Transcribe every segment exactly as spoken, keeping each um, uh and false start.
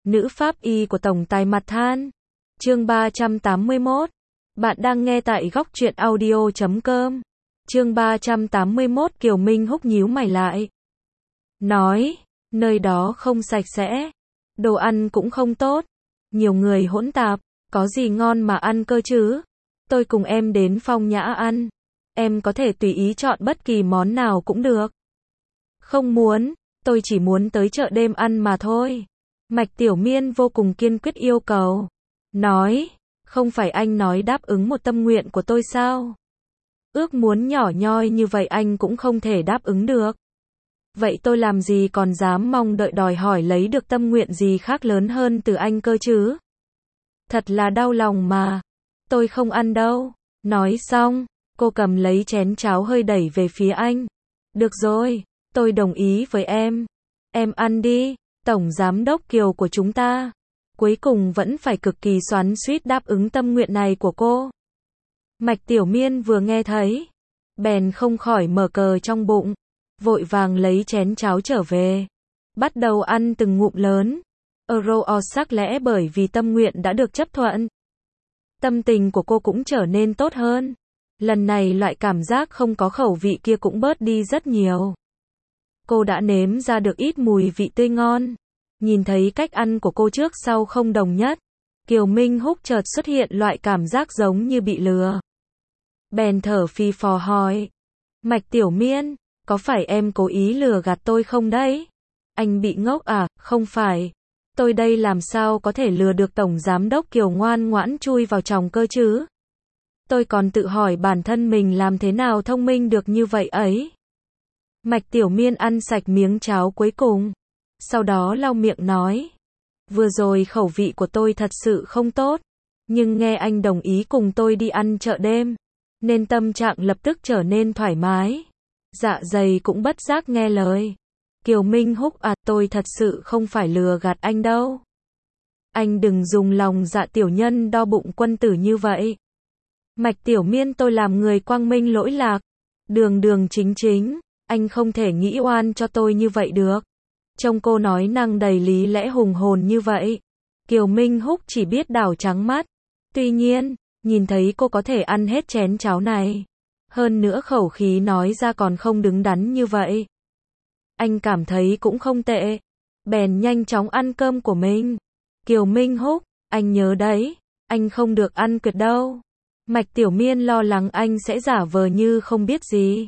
Nữ pháp y của tổng tài mặt than. Chương ba trăm tám mươi mốt. Bạn đang nghe tại góc truyện audio chấm com. Chương ba trăm tám mươi mốt. Kiều Minh Húc nhíu mày lại. Nói, nơi đó không sạch sẽ. Đồ ăn cũng không tốt. Nhiều người hỗn tạp. Có gì ngon mà ăn cơ chứ? Tôi cùng em đến Phong Nhã ăn. Em có thể tùy ý chọn bất kỳ món nào cũng được. Không muốn, tôi chỉ muốn tới chợ đêm ăn mà thôi. Mạch Tiểu Miên vô cùng kiên quyết yêu cầu. Nói, không phải anh nói đáp ứng một tâm nguyện của tôi sao? Ước muốn nhỏ nhoi như vậy anh cũng không thể đáp ứng được. Vậy tôi làm gì còn dám mong đợi đòi hỏi lấy được tâm nguyện gì khác lớn hơn từ anh cơ chứ? Thật là đau lòng mà. Tôi không ăn đâu. Nói xong, cô cầm lấy chén cháo hơi đẩy về phía anh. Được rồi, tôi đồng ý với em. Em ăn đi, Tổng Giám đốc Kiều của chúng ta. Cuối cùng vẫn phải cực kỳ xoắn xuýt đáp ứng tâm nguyện này của cô. Mạch Tiểu Miên vừa nghe thấy, bèn không khỏi mở cờ trong bụng, vội vàng lấy chén cháo trở về. Bắt đầu ăn từng ngụm lớn. Euro sắc lẽ bởi vì tâm nguyện đã được chấp thuận. Tâm tình của cô cũng trở nên tốt hơn. Lần này loại cảm giác không có khẩu vị kia cũng bớt đi rất nhiều. Cô đã nếm ra được ít mùi vị tươi ngon. Nhìn thấy cách ăn của cô trước sau không đồng nhất, Kiều Minh Húc chợt xuất hiện loại cảm giác giống như bị lừa. Bèn thở phì phò hỏi. Mạch Tiểu Miên, có phải em cố ý lừa gạt tôi không đấy? Anh bị ngốc à? Không phải. Tôi đây làm sao có thể lừa được Tổng Giám đốc Kiều ngoan ngoãn chui vào chồng cơ chứ? Tôi còn tự hỏi bản thân mình làm thế nào thông minh được như vậy ấy. Mạch Tiểu Miên ăn sạch miếng cháo cuối cùng. Sau đó lau miệng nói. Vừa rồi khẩu vị của tôi thật sự không tốt. Nhưng nghe anh đồng ý cùng tôi đi ăn chợ đêm. Nên tâm trạng lập tức trở nên thoải mái. Dạ dày cũng bất giác nghe lời. Kiều Minh Húc à, tôi thật sự không phải lừa gạt anh đâu. Anh đừng dùng lòng dạ tiểu nhân đo bụng quân tử như vậy. Mạch Tiểu Miên, tôi làm người quang minh lỗi lạc. Đường đường chính chính. Anh không thể nghĩ oan cho tôi như vậy được. Trông cô nói năng đầy lý lẽ hùng hồn như vậy. Kiều Minh Húc chỉ biết đảo trắng mắt. Tuy nhiên, nhìn thấy cô có thể ăn hết chén cháo này. Hơn nữa khẩu khí nói ra còn không đứng đắn như vậy. Anh cảm thấy cũng không tệ. Bèn nhanh chóng ăn cơm của mình. Kiều Minh Húc, anh nhớ đấy, anh không được ăn cượt đâu. Mạch Tiểu Miên lo lắng anh sẽ giả vờ như không biết gì.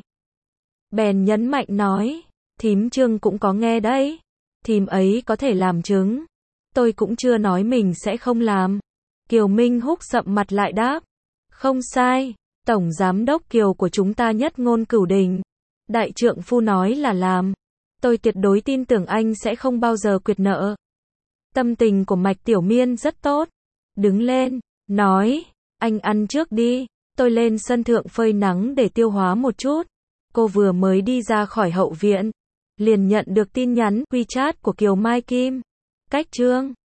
Bèn nhấn mạnh nói, thím Trương cũng có nghe đấy. Thím ấy có thể làm chứng. Tôi cũng chưa nói mình sẽ không làm. Kiều Minh Húc sậm mặt lại đáp. Không sai, Tổng Giám đốc Kiều của chúng ta nhất ngôn cửu đình. Đại trượng phu nói là làm. Tôi tuyệt đối tin tưởng anh sẽ không bao giờ quyệt nợ. Tâm tình của Mạch Tiểu Miên rất tốt. Đứng lên, nói, anh ăn trước đi. Tôi lên sân thượng phơi nắng để tiêu hóa một chút. Cô vừa mới đi ra khỏi hậu viện, liền nhận được tin nhắn WeChat của Kiều Mai Kim. Cách Trương.